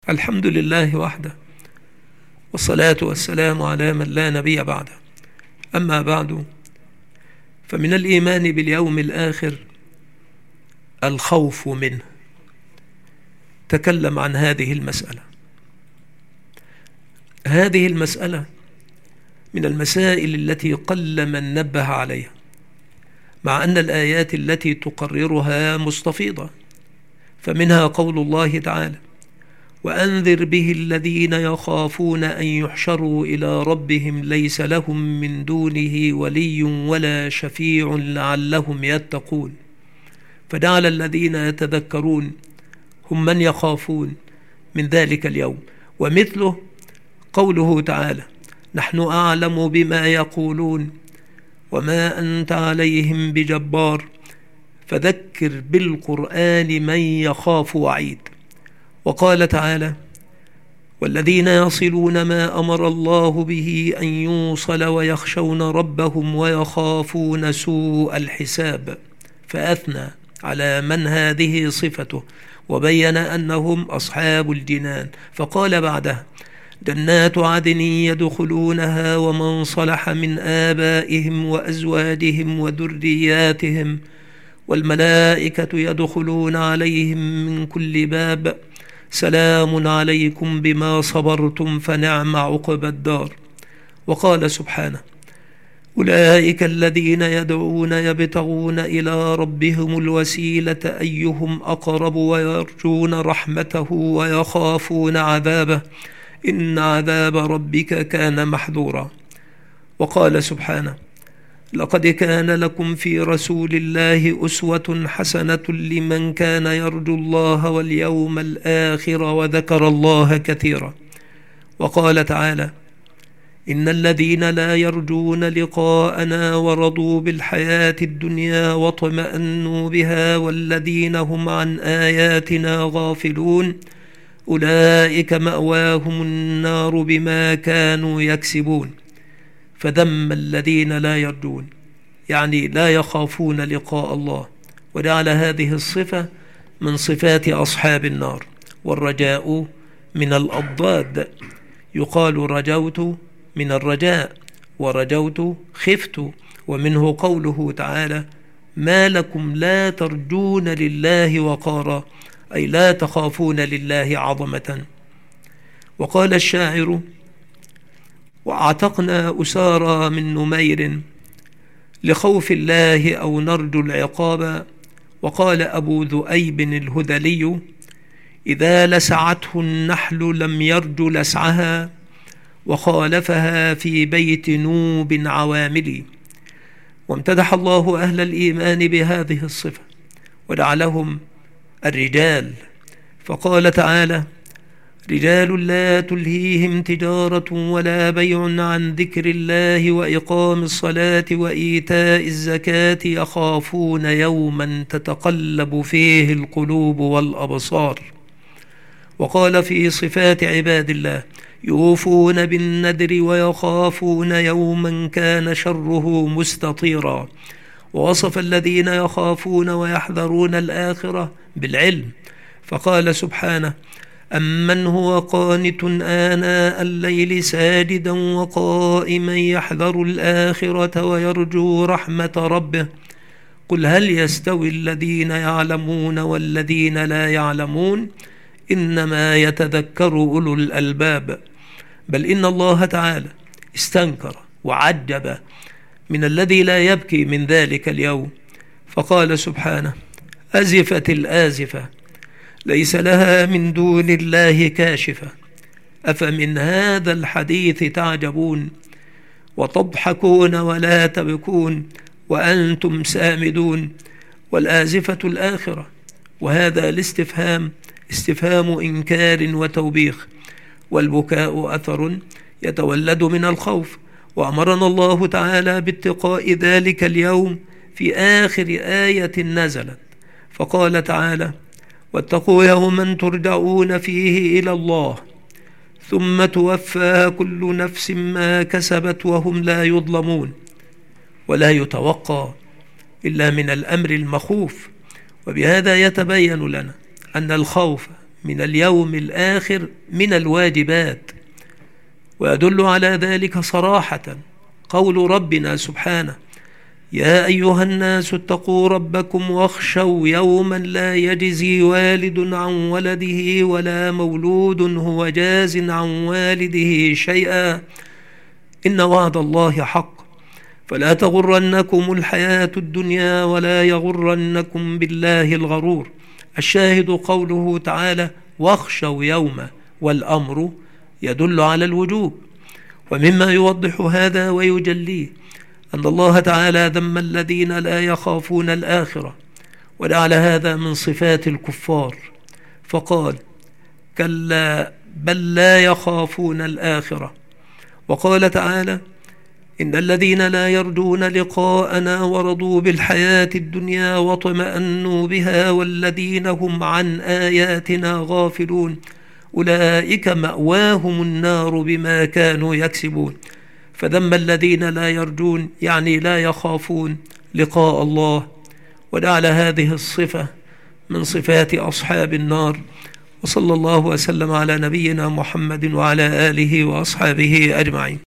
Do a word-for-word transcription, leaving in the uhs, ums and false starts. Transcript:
الحمد لله وحده، والصلاة والسلام على من لا نبي بعده. أما بعد، فمن الإيمان باليوم الآخر الخوف منه. تكلم عن هذه المسألة. هذه المسألة من المسائل التي قل من نبه عليها، مع أن الآيات التي تقررها مستفيضة. فمنها قول الله تعالى: وأنذر به الذين يخافون أن يحشروا إلى ربهم ليس لهم من دونه ولي ولا شفيع لعلهم يتقون. فجعل الذين يتذكرون هم من يخافون من ذلك اليوم. ومثله قوله تعالى: نحن أعلم بما يقولون وما أنت عليهم بجبار فذكر بالقرآن من يخاف وعيد. وقال تعالى: والذين يصلون ما أمر الله به أن يوصل ويخشون ربهم ويخافون سوء الحساب. فأثنى على من هذه صفته، وبين أنهم أصحاب الجنان، فقال بعدها: جنات عدن يدخلونها ومن صلح من آبائهم وأزواجهم وذرياتهم والملائكة يدخلون عليهم من كل باب سلام عليكم بما صبرتم فنعم عقبى الدار. وقال سبحانه: أولئك الذين يدعون يبتغون إلى ربهم الوسيلة أيهم أقرب ويرجون رحمته ويخافون عذابه إن عذاب ربك كان محذورا. وقال سبحانه: لقد كان لكم في رسول الله أسوة حسنة لمن كان يرجو الله واليوم الآخر وذكر الله كثيرا. وقال تعالى: إن الذين لا يرجون لقاءنا ورضوا بالحياة الدنيا واطمأنوا بها والذين هم عن آياتنا غافلون أولئك مأواهم النار بما كانوا يكسبون. فذم الذين لا يرجون، يعني لا يخافون لقاء الله، وجعل هذه الصفة من صفات أصحاب النار. والرجاء من الأضداد، يقال رجوت من الرجاء، ورجوت خفت. ومنه قوله تعالى: ما لكم لا ترجون لله وقارا، أي لا تخافون لله عظمة. وقال الشاعر: وأعتقنا أسارى من نمير لخوف الله أو نرجو العقاب. وقال أبو ذؤيب الهذلي: إذا لسعته النحل لم يرج لسعها وخالفها في بيت نوب عوامل. وامتدح الله أهل الإيمان بهذه الصفة وجعلهم الرجال، فقال تعالى: رجال لا تلهيهم تجارة ولا بيع عن ذكر الله وإقام الصلاة وإيتاء الزكاة يخافون يوما تتقلب فيه القلوب والأبصار. وقال في صفات عباد الله: يوفون بالنذر ويخافون يوما كان شره مستطيرا. ووصف الذين يخافون ويحذرون الآخرة بالعلم، فقال سبحانه: أمن هو قانت آناء الليل ساجدا وقائما يحذر الآخرة ويرجو رحمة ربه قل هل يستوي الذين يعلمون والذين لا يعلمون إنما يتذكر أولو الألباب. بل إن الله تعالى استنكر وعجب من الذي لا يبكي من ذلك اليوم، فقال سبحانه: أزفت الآزفة ليس لها من دون الله كاشفة أفمن هذا الحديث تعجبون وتضحكون ولا تبكون وأنتم سامدون. والآزفة الآخرة، وهذا الاستفهام استفهام إنكار وتوبيخ، والبكاء أثر يتولد من الخوف. وأمرنا الله تعالى باتقاء ذلك اليوم في آخر آية نزلت، فقال تعالى: واتقوا يوما ترجعون فيه إلى الله ثم توفى كل نفس ما كسبت وهم لا يظلمون. ولا يتوقع إلا من الأمر المخوف. وبهذا يتبين لنا أن الخوف من اليوم الآخر من الواجبات. ويدل على ذلك صراحة قول ربنا سبحانه: يا أيها الناس اتقوا ربكم واخشوا يوما لا يجزي والد عن ولده ولا مولود هو جاز عن والده شيئا إن وعد الله حق فلا تغرنكم الحياة الدنيا ولا يغرنكم بالله الغرور. الشاهد قوله تعالى: واخشوا يوما، والأمر يدل على الوجوب. ومما يوضح هذا ويجليه أن الله تعالى ذم الذين لا يخافون الآخرة، وجعل هذا من صفات الكفار، فقال: كلا بل لا يخافون الآخرة. وقال تعالى: إن الذين لا يرجون لقاءنا ورضوا بالحياة الدنيا واطمأنوا بها والذين هم عن آياتنا غافلون أولئك مأواهم النار بما كانوا يكسبون. فذم الذين لا يرجون يعني لا يخافون لقاء الله، وجعل هذه الصفة من صفات أصحاب النار. وصلى الله وسلم على نبينا محمد وعلى آله وأصحابه أجمعين.